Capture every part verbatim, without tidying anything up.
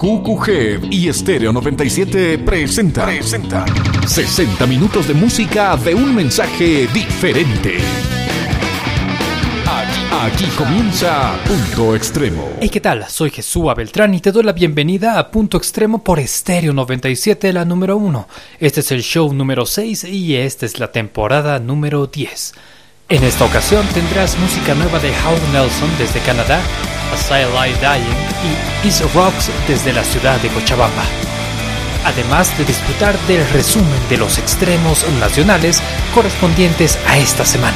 Q Q G y Estéreo noventa y siete presenta, presenta sesenta minutos de música de un mensaje diferente. Aquí, aquí comienza Punto Extremo. Hey, ¿qué tal? Soy Jesús Beltrán y te doy la bienvenida a Punto Extremo por Estéreo noventa y siete, la número uno. Este es el show número seis y esta es la temporada número diez. En esta ocasión tendrás música nueva de Howard Nelson desde Canadá, A Silent Dying y East Rocks desde la ciudad de Cochabamba. Además de disfrutar del resumen de los extremos nacionales correspondientes a esta semana.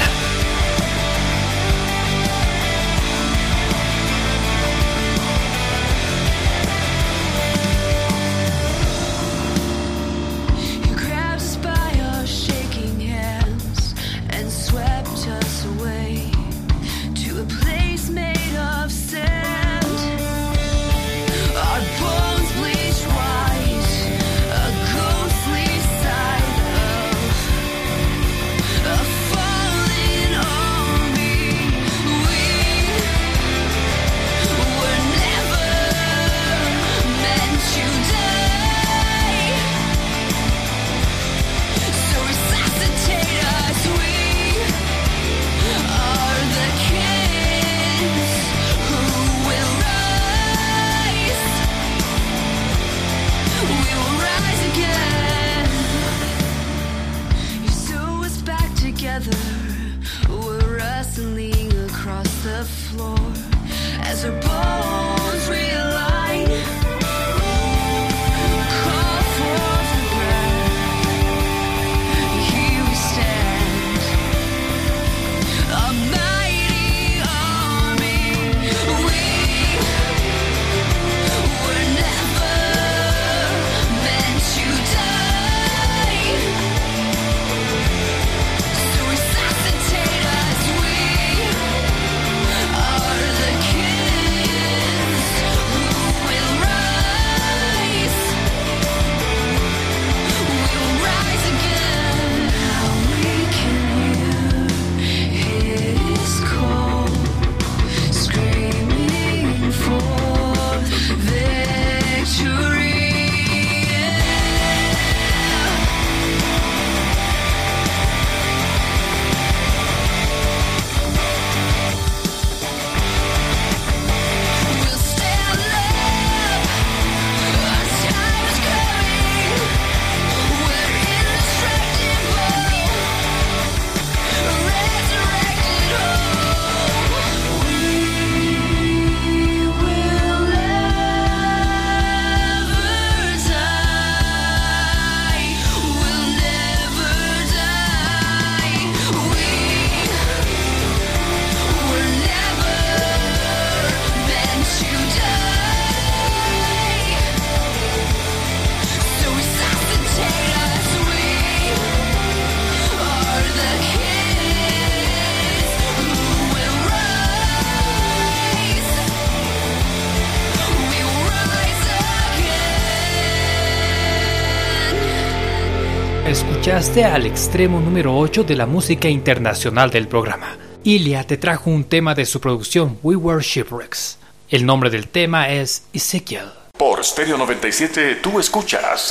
Escuchaste al extremo número ocho de la música internacional del programa. Ilia te trajo un tema de su producción We Were Shipwrecks. El nombre del tema es Ezekiel. Por Estéreo noventa y siete tú escuchas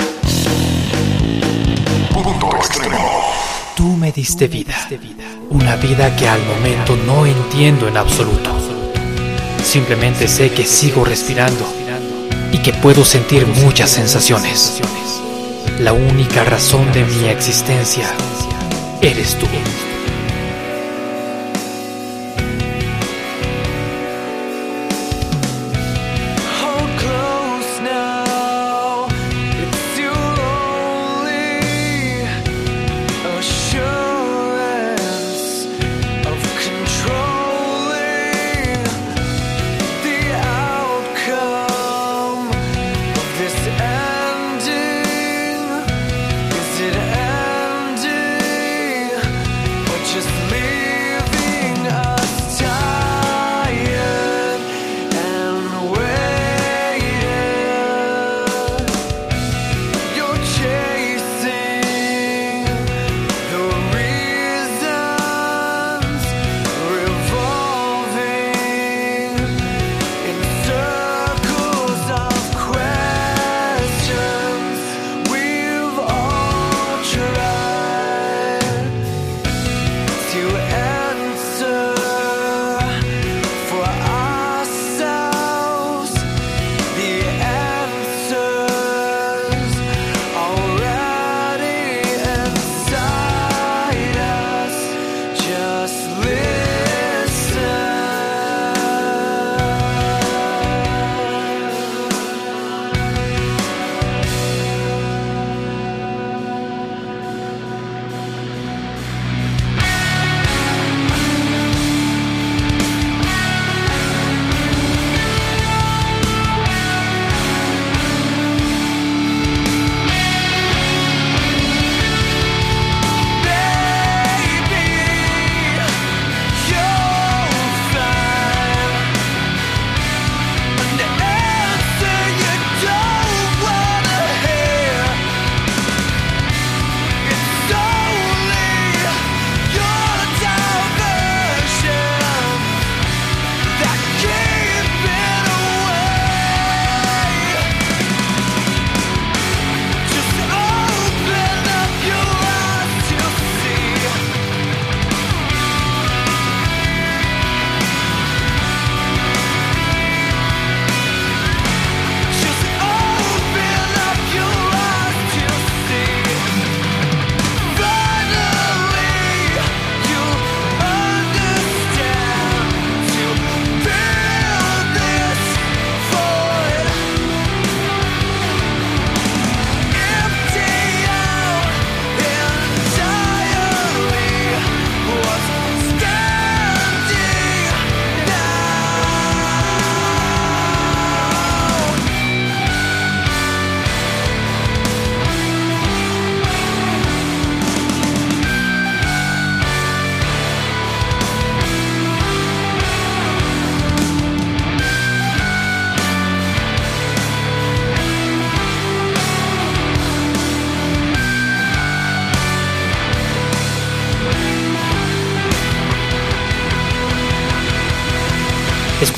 Punto Extremo. Tú me diste vida, una vida que al momento no entiendo en absoluto. Simplemente sé que sigo respirando y que puedo sentir muchas sensaciones. La única razón de mi existencia eres tú. Is it ending?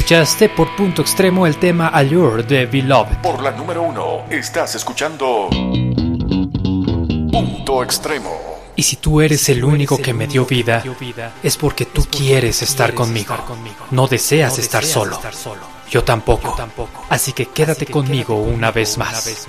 Escuchaste por Punto Extremo el tema Allure de Beloved. Por la número uno, estás escuchando Punto Extremo. Y si tú eres el único que me dio vida, es porque tú quieres estar conmigo. No deseas estar solo. Yo tampoco. Así que quédate conmigo una vez más.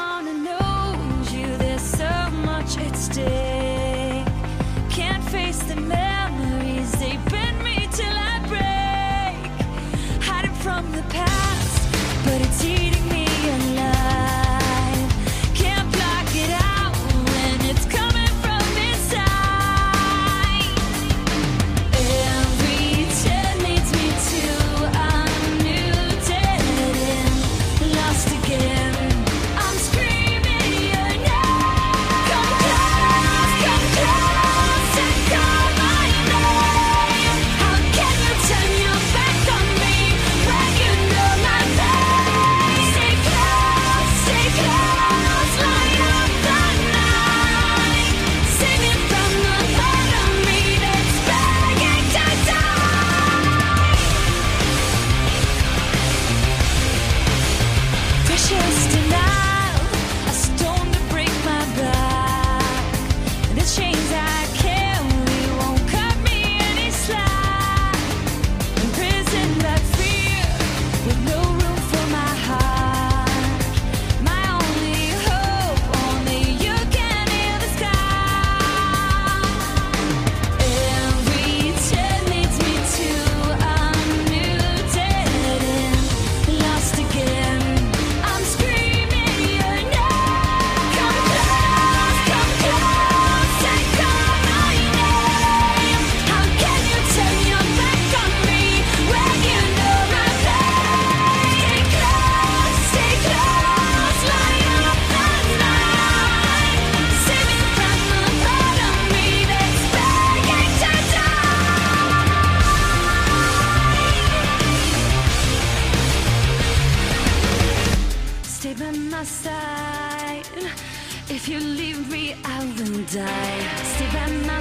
If you leave me, I will die. Stay by my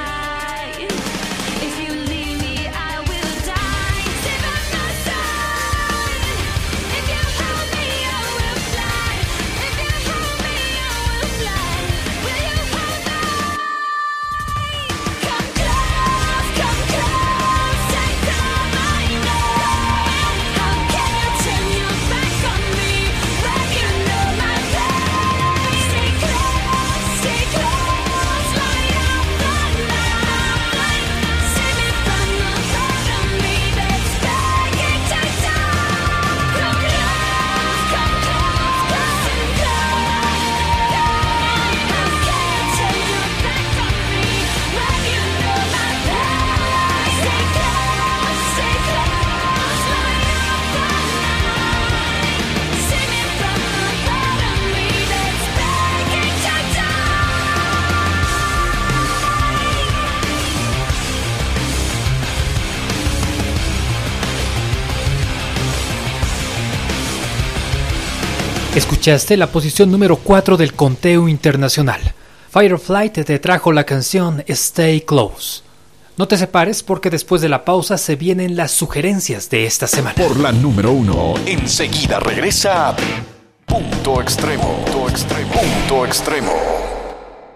side. If you leave me, I will die. Stay by my side. If you hold me, I will fly. If you hold me, I will fly. Will you hold me? Come close, come close, and call my name. How can you turn your back on me when you know my pain? Stay close, stay close, light up the night. Save me from the thought of me that's begging to die. Come close, come close, close and close. How can you turn your back on me when you know my pain? Stay close, stay close, light up the night. Save me from the thought of me that's begging to die. Escuchaste la posición número cuatro del conteo internacional. Firefly te trajo la canción Stay Close. No te separes porque después de la pausa se vienen las sugerencias de esta semana. Por la número uno, enseguida regresa Punto Extremo. Punto Extremo. Punto Extremo.